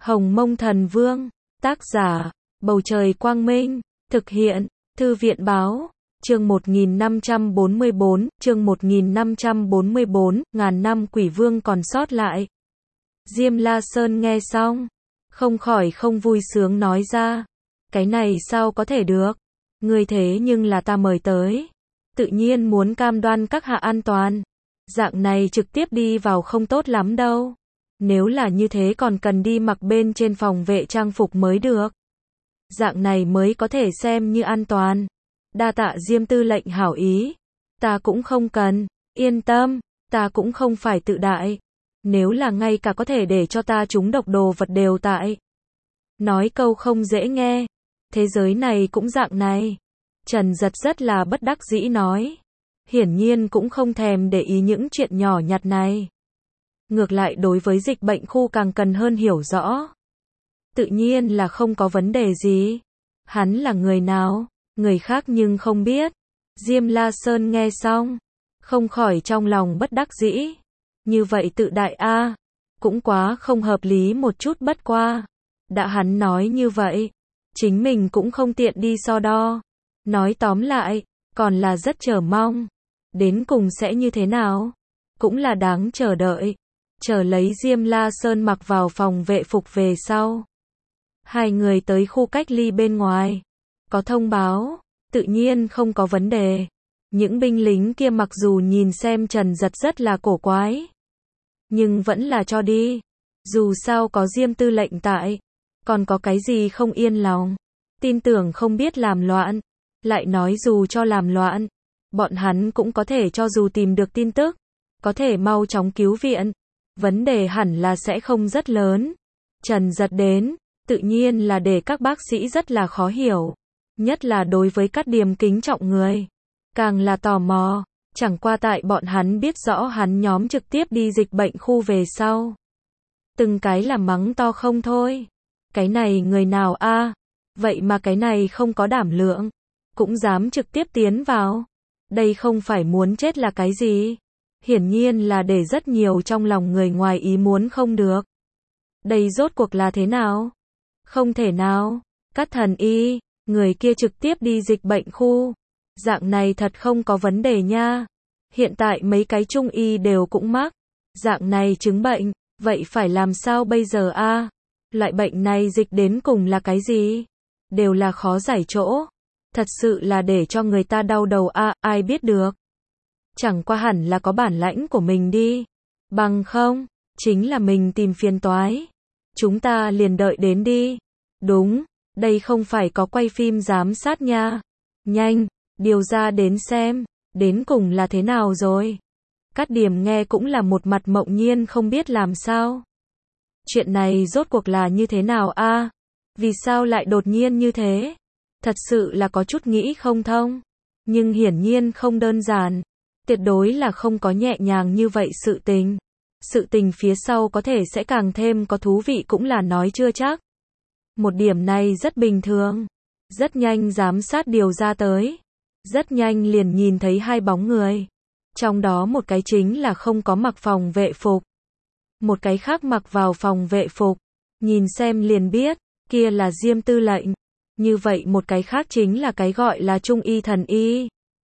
Hồng Mông Thần Vương, tác giả, Bầu Trời Quang Minh, thực hiện, Thư viện Báo, chương 1544, chương 1544, ngàn năm Quỷ Vương còn sót lại. Diêm La Sơn nghe xong, không khỏi không vui sướng nói ra, cái này sao có thể được, người thế nhưng là ta mời tới, tự nhiên muốn cam đoan các hạ an toàn, dạng này trực tiếp đi vào không tốt lắm đâu. Nếu là như thế còn cần đi mặc bên trên phòng vệ trang phục mới được. Dạng này mới có thể xem như an toàn. Đa tạ Diêm tư lệnh hảo ý. Ta cũng không cần, yên tâm, ta cũng không phải tự đại. Nếu là ngay cả có thể để cho ta trúng độc đồ vật đều tại. Nói câu không dễ nghe. Thế giới này cũng dạng này. Trần Giật rất là bất đắc dĩ nói. Hiển nhiên cũng không thèm để ý những chuyện nhỏ nhặt này. Ngược lại đối với dịch bệnh khu càng cần hơn hiểu rõ. Tự nhiên là không có vấn đề gì. Hắn là người nào, người khác nhưng không biết. Diêm La Sơn nghe xong, không khỏi trong lòng bất đắc dĩ. Như vậy tự đại a, cũng quá không hợp lý một chút bất qua. Đã hắn nói như vậy, chính mình cũng không tiện đi so đo. Nói tóm lại, còn là rất chờ mong. Đến cùng sẽ như thế nào? Cũng là đáng chờ đợi. Chờ lấy Diêm La Sơn mặc vào phòng vệ phục về sau. Hai người tới khu cách ly bên ngoài. Có thông báo, tự nhiên không có vấn đề. Những binh lính kia mặc dù nhìn xem Trần Giật rất là cổ quái. Nhưng vẫn là cho đi. Dù sao có Diêm tư lệnh tại. Còn có cái gì không yên lòng. Tin tưởng không biết làm loạn. Lại nói dù cho làm loạn. Bọn hắn cũng có thể cho dù tìm được tin tức. Có thể mau chóng cứu viện. Vấn đề hẳn là sẽ không rất lớn. Trần Giật đến, tự nhiên là để các bác sĩ rất là khó hiểu. Nhất là đối với các điềm kính trọng người. Càng là tò mò, chẳng qua tại bọn hắn biết rõ hắn nhóm trực tiếp đi dịch bệnh khu về sau. Từng cái là mắng to không thôi. Cái này người nào a? Vậy mà cái này không có đảm lượng. Cũng dám trực tiếp tiến vào. Đây không phải muốn chết là cái gì? Hiển nhiên là để rất nhiều trong lòng người ngoài ý muốn không được. Đây rốt cuộc là thế nào? Không thể nào. Các thần y, người kia trực tiếp đi dịch bệnh khu. Dạng này thật không có vấn đề nha. Hiện tại mấy cái trung y đều cũng mắc. Dạng này chứng bệnh, vậy phải làm sao bây giờ a? Loại bệnh này dịch đến cùng là cái gì? Đều là khó giải chỗ. Thật sự là để cho người ta đau đầu a, ai biết được. Chẳng qua hẳn là có bản lãnh của mình đi. Bằng không, chính là mình tìm phiền toái. Chúng ta liền đợi đến đi. Đúng, đây không phải có quay phim giám sát nha. Nhanh, điều ra đến xem, đến cùng là thế nào rồi. Cát Điểm nghe cũng là một mặt mộng nhiên không biết làm sao. Chuyện này rốt cuộc là như thế nào a? Vì sao lại đột nhiên như thế? Thật sự là có chút nghĩ không thông. Nhưng hiển nhiên không đơn giản. Tuyệt đối là không có nhẹ nhàng như vậy sự tình. Sự tình phía sau có thể sẽ càng thêm có thú vị cũng là nói chưa chắc. Một điểm này rất bình thường. Rất nhanh giám sát điều ra tới. Rất nhanh liền nhìn thấy hai bóng người. Trong đó một cái chính là không có mặc phòng vệ phục. Một cái khác mặc vào phòng vệ phục. Nhìn xem liền biết, kia là Diêm tư lệnh. Như vậy một cái khác chính là cái gọi là trung y thần y.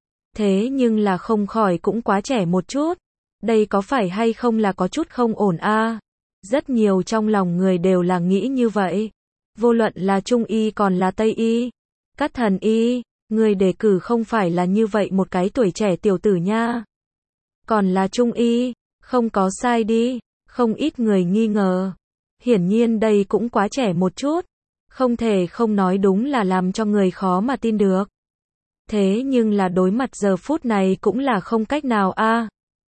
Thế nhưng là không khỏi cũng quá trẻ một chút. Đây có phải hay không là có chút không ổn a? Rất nhiều trong lòng người đều là nghĩ như vậy. Vô luận là trung y còn là tây y. Các thần y, người đề cử không phải là như vậy một cái tuổi trẻ tiểu tử nha. Còn là trung y, không có sai đi, không ít người nghi ngờ. Hiển nhiên đây cũng quá trẻ một chút. Không thể không nói đúng là làm cho người khó mà tin được. Thế nhưng là đối mặt giờ phút này cũng là không cách nào a.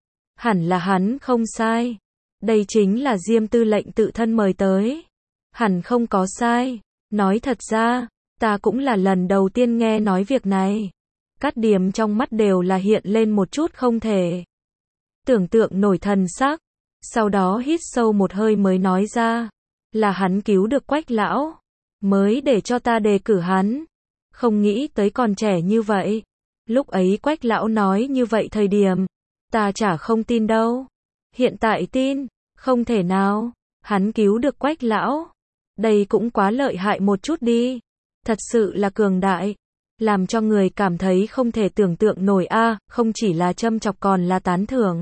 Hẳn là hắn không sai. Đây chính là Diêm tư lệnh tự thân mời tới. Hẳn không có sai. Nói thật ra, ta cũng là lần đầu tiên nghe nói việc này. Cát Điểm trong mắt đều là hiện lên một chút không thể tưởng tượng nổi thần sắc. Sau đó hít sâu một hơi mới nói ra. Là hắn cứu được Quách lão. Mới để cho ta đề cử hắn. Không nghĩ tới còn trẻ như vậy. Lúc ấy Quách lão nói như vậy thời điểm. Ta chả không tin đâu. Hiện tại tin. Không thể nào. Hắn cứu được Quách lão. Đây cũng quá lợi hại một chút đi. Thật sự là cường đại. Làm cho người cảm thấy không thể tưởng tượng nổi không chỉ là châm chọc còn là tán thưởng.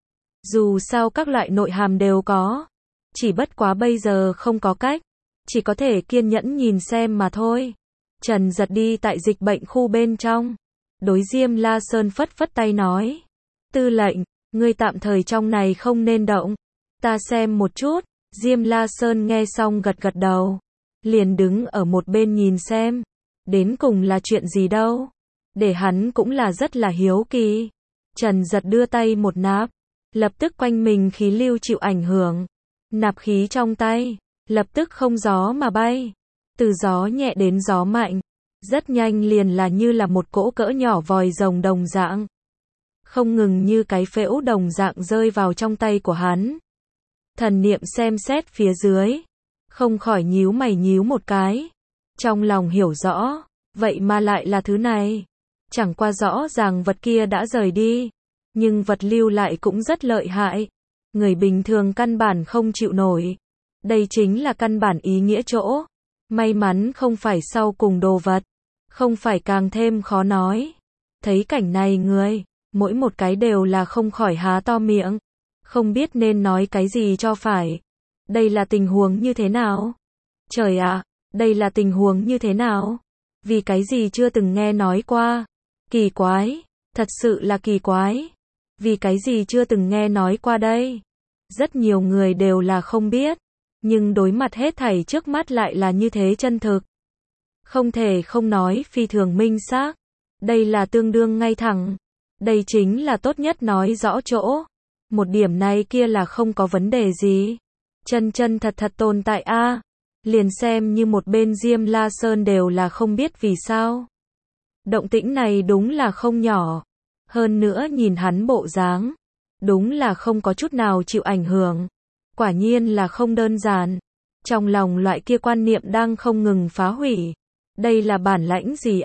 Dù sao các loại nội hàm đều có. Chỉ bất quá bây giờ không có cách. Chỉ có thể kiên nhẫn nhìn xem mà thôi. Trần Giật đi tại dịch bệnh khu bên trong. Đối Diêm La Sơn phất phất tay nói. Tư lệnh, ngươi tạm thời trong này không nên động. Ta xem một chút. Diêm La Sơn nghe xong gật gật đầu. Liền đứng ở một bên nhìn xem. Đến cùng là chuyện gì đâu. Để hắn cũng là rất là hiếu kỳ. Trần Giật đưa tay một nạp. Lập tức quanh mình khí lưu chịu ảnh hưởng. Nạp khí trong tay. Lập tức không gió mà bay. Từ gió nhẹ đến gió mạnh. Rất nhanh liền là như là một cỗ cỡ nhỏ vòi rồng đồng dạng. Không ngừng như cái phễu đồng dạng rơi vào trong tay của hắn. Thần niệm xem xét phía dưới. Không khỏi nhíu mày nhíu một cái. Trong lòng hiểu rõ. Vậy mà lại là thứ này. Chẳng qua rõ ràng vật kia đã rời đi. Nhưng vật lưu lại cũng rất lợi hại. Người bình thường căn bản không chịu nổi. Đây chính là căn bản ý nghĩa chỗ. May mắn không phải sau cùng đồ vật. Không phải càng thêm khó nói. Thấy cảnh này người, mỗi một cái đều là không khỏi há to miệng. Không biết nên nói cái gì cho phải. Đây là tình huống như thế nào? Trời ạ, đây là tình huống như thế nào? Vì cái gì chưa từng nghe nói qua? Kỳ quái, thật sự là kỳ quái. Vì cái gì chưa từng nghe nói qua đây? Rất nhiều người đều là không biết. Nhưng đối mặt hết thảy trước mắt lại là như thế chân thực. Không thể không nói phi thường minh xác. Đây là tương đương ngay thẳng. Đây chính là tốt nhất nói rõ chỗ. Một điểm này kia là không có vấn đề gì. Chân chân thật thật tồn tại Liền xem như một bên Diêm La Sơn đều là không biết vì sao. Động tĩnh này đúng là không nhỏ. Hơn nữa nhìn hắn bộ dáng. Đúng là không có chút nào chịu ảnh hưởng. Quả nhiên là không đơn giản. Trong lòng loại kia quan niệm đang không ngừng phá hủy. Đây là bản lãnh gì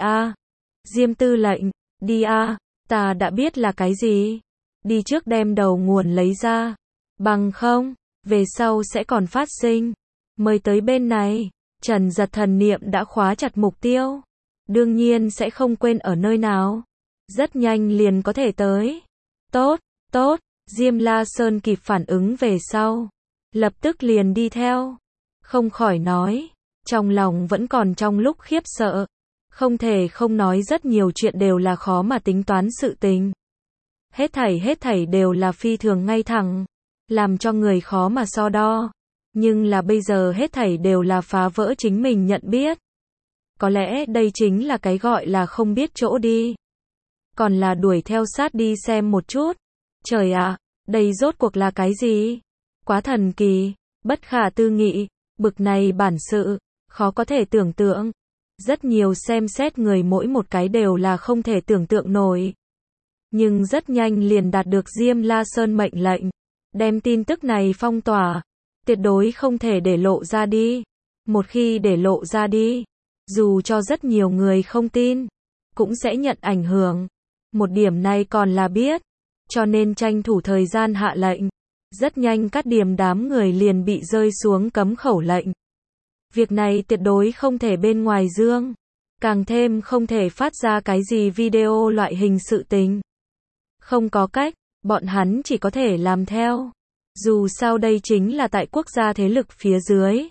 Diêm tư lệnh, đi ta đã biết là cái gì. Đi trước đem đầu nguồn lấy ra. Bằng không, về sau sẽ còn phát sinh. Mời tới bên này. Trần Giật thần niệm đã khóa chặt mục tiêu. Đương nhiên sẽ không quên ở nơi nào. Rất nhanh liền có thể tới. Tốt, tốt, Diêm La Sơn kịp phản ứng về sau. Lập tức liền đi theo. Không khỏi nói. Trong lòng vẫn còn trong lúc khiếp sợ. Không thể không nói rất nhiều chuyện đều là khó mà tính toán sự tình. Hết thảy đều là phi thường ngay thẳng. Làm cho người khó mà so đo. Nhưng là bây giờ hết thảy đều là phá vỡ chính mình nhận biết. Có lẽ đây chính là cái gọi là không biết chỗ đi. Còn là đuổi theo sát đi xem một chút. Trời ạ, đây rốt cuộc là cái gì? Quá thần kỳ, bất khả tư nghị, bực này bản sự, khó có thể tưởng tượng. Rất nhiều xem xét người mỗi một cái đều là không thể tưởng tượng nổi. Nhưng rất nhanh liền đạt được Diêm La Sơn mệnh lệnh. Đem tin tức này phong tỏa. Tuyệt đối không thể để lộ ra đi. Một khi để lộ ra đi, dù cho rất nhiều người không tin, cũng sẽ nhận ảnh hưởng. Một điểm này còn là biết. Cho nên tranh thủ thời gian hạ lệnh. Rất nhanh các điểm đám người liền bị rơi xuống cấm khẩu lệnh. Việc này tuyệt đối không thể bên ngoài dương. Càng thêm không thể phát ra cái gì video loại hình sự tình. Không có cách, bọn hắn chỉ có thể làm theo. Dù sao đây chính là tại quốc gia thế lực phía dưới.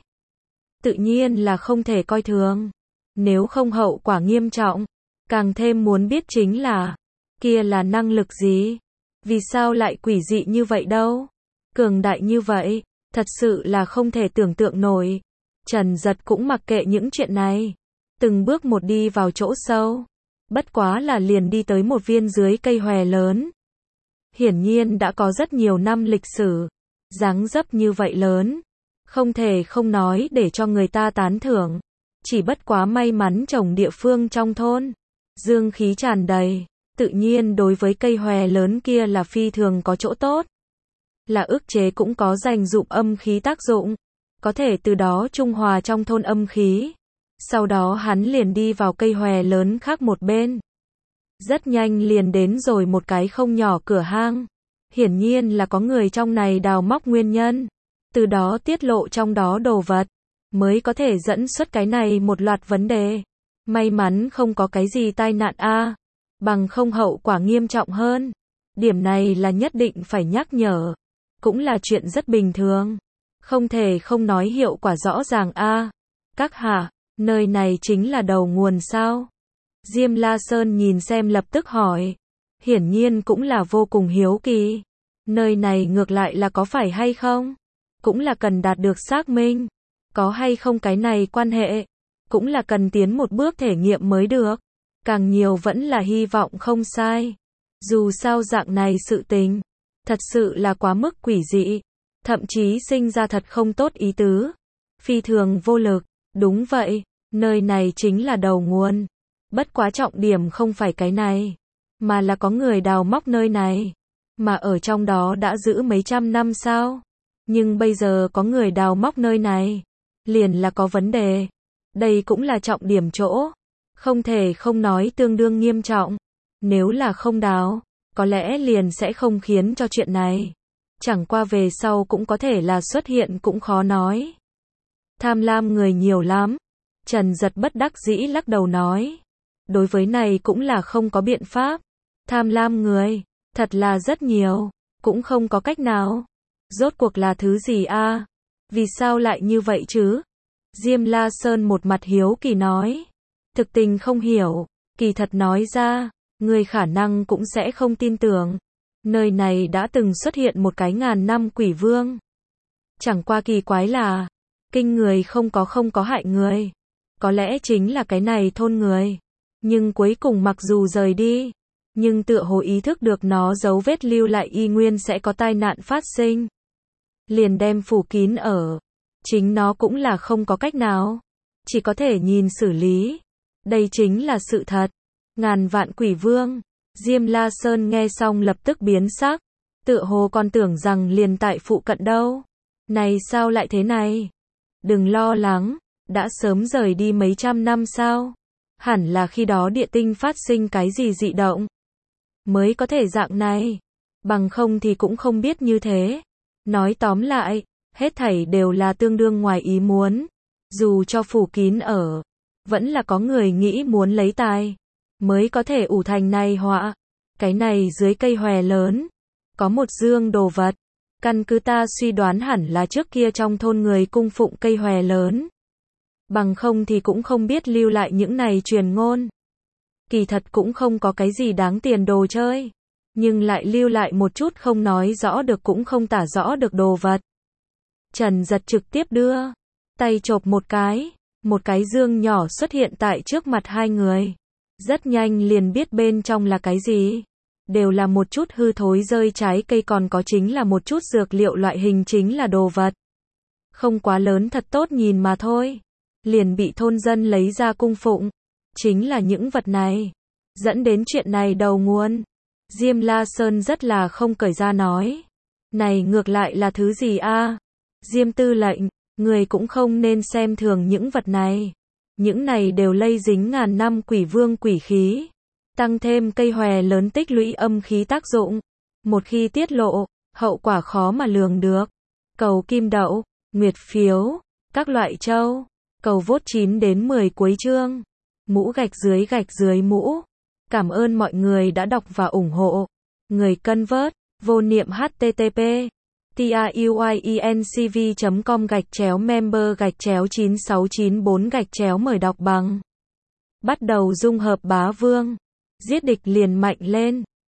Tự nhiên là không thể coi thường. Nếu không hậu quả nghiêm trọng. Càng thêm muốn biết chính là, kia là năng lực gì? Vì sao lại quỷ dị như vậy đâu? Cường đại như vậy, thật sự là không thể tưởng tượng nổi. Trần Giật cũng mặc kệ những chuyện này. Từng bước một đi vào chỗ sâu. Bất quá là liền đi tới một viên dưới cây hòe lớn. Hiển nhiên đã có rất nhiều năm lịch sử. Dáng dấp như vậy lớn. Không thể không nói để cho người ta tán thưởng. Chỉ bất quá may mắn trồng địa phương trong thôn. Dương khí tràn đầy. Tự nhiên đối với cây hòe lớn kia là phi thường có chỗ tốt. Là ức chế cũng có dành dụm âm khí tác dụng. Có thể từ đó trung hòa trong thôn âm khí. Sau đó hắn liền đi vào cây hòe lớn khác một bên. Rất nhanh liền đến rồi một cái không nhỏ cửa hang. Hiển nhiên là có người trong này đào móc nguyên nhân. Từ đó tiết lộ trong đó đồ vật. mới có thể dẫn xuất cái này một loạt vấn đề. May mắn không có cái gì tai nạn a, bằng không hậu quả nghiêm trọng hơn. Điểm này là nhất định phải nhắc nhở, cũng là chuyện rất bình thường. Không thể không nói hiệu quả rõ ràng a. Các hạ, nơi này chính là đầu nguồn sao? Diêm La Sơn nhìn xem lập tức hỏi. Hiển nhiên cũng là vô cùng hiếu kỳ. Nơi này ngược lại là có phải hay không? Cũng là cần đạt được xác minh. Có hay không cái này quan hệ? Cũng là cần tiến một bước thể nghiệm mới được. Càng nhiều vẫn là hy vọng không sai. Dù sao dạng này sự tình, thật sự là quá mức quỷ dị. Thậm chí sinh ra thật không tốt ý tứ. Phi thường vô lực. Đúng vậy, nơi này chính là đầu nguồn. Bất quá trọng điểm không phải cái này, mà là có người đào móc nơi này. Mà ở trong đó đã giữ mấy trăm năm sao? Nhưng bây giờ có người đào móc nơi này, liền là có vấn đề. Đây cũng là trọng điểm chỗ. Không thể không nói tương đương nghiêm trọng. Nếu là không đào, có lẽ liền sẽ không khiến cho chuyện này. Chẳng qua về sau cũng có thể là xuất hiện cũng khó nói. Tham lam người nhiều lắm. Trần Giật bất đắc dĩ lắc đầu nói. Đối với này cũng là không có biện pháp. Tham lam người, thật là rất nhiều, cũng không có cách nào. Rốt cuộc là thứ gì a? Vì sao lại như vậy chứ? Diêm La Sơn một mặt hiếu kỳ nói. Thực tình không hiểu, kỳ thật nói ra, người khả năng cũng sẽ không tin tưởng. Nơi này đã từng xuất hiện một cái 1000 năm quỷ vương. Chẳng qua kỳ quái là, kinh người không có hại người. Có lẽ chính là cái này thôn người. Nhưng cuối cùng mặc dù rời đi, nhưng tựa hồ ý thức được nó dấu vết lưu lại y nguyên sẽ có tai nạn phát sinh. Liền đem phủ kín ở. Chính nó cũng là không có cách nào. Chỉ có thể nhìn xử lý. Đây chính là sự thật. 1000 vạn quỷ vương. Diêm La Sơn nghe xong lập tức biến sắc. Tựa hồ còn tưởng rằng liền tại phụ cận đâu. Này sao lại thế này? Đừng lo lắng. Đã sớm rời đi mấy trăm năm sao? Hẳn là khi đó địa tinh phát sinh cái gì dị động. Mới có thể dạng này. Bằng không thì cũng không biết như thế. Nói tóm lại, hết thảy đều là tương đương ngoài ý muốn. Dù cho phủ kín ở, vẫn là có người nghĩ muốn lấy tài. Mới có thể ủ thành này họa. Cái này dưới cây hòe lớn. Có một dương đồ vật. Căn cứ ta suy đoán hẳn là trước kia trong thôn người cung phụng cây hòe lớn. Bằng không thì cũng không biết lưu lại những này truyền ngôn. Kỳ thật cũng không có cái gì đáng tiền đồ chơi. Nhưng lại lưu lại một chút không nói rõ được cũng không tả rõ được đồ vật. Trần Giật trực tiếp đưa. Tay chộp một cái dương nhỏ xuất hiện tại trước mặt hai người. Rất nhanh liền biết bên trong là cái gì. Đều là một chút hư thối rơi trái cây còn có chính là một chút dược liệu loại hình chính là đồ vật. Không quá lớn thật tốt nhìn mà thôi. Liền bị thôn dân lấy ra cung phụng. Chính là những vật này. Dẫn đến chuyện này đầu nguồn. Diêm La Sơn rất là không cởi ra nói. Này ngược lại là thứ gì a? Diêm tư lệnh, người cũng không nên xem thường những vật này. Những này đều lây dính 1000 năm quỷ vương quỷ khí. Tăng thêm cây hòe lớn tích lũy âm khí tác dụng. Một khi tiết lộ, hậu quả khó mà lường được. Cầu kim đậu, nguyệt phiếu, các loại châu. Cầu vote 9 đến 10 cuối chương. Mũ gạch dưới mũ. Cảm ơn mọi người đã đọc và ủng hộ. Người cân vớt, vô niệm http tiuyecv.com/member/9694 mời đọc bằng. Bắt đầu dung hợp bá vương. Giết địch liền mạnh lên.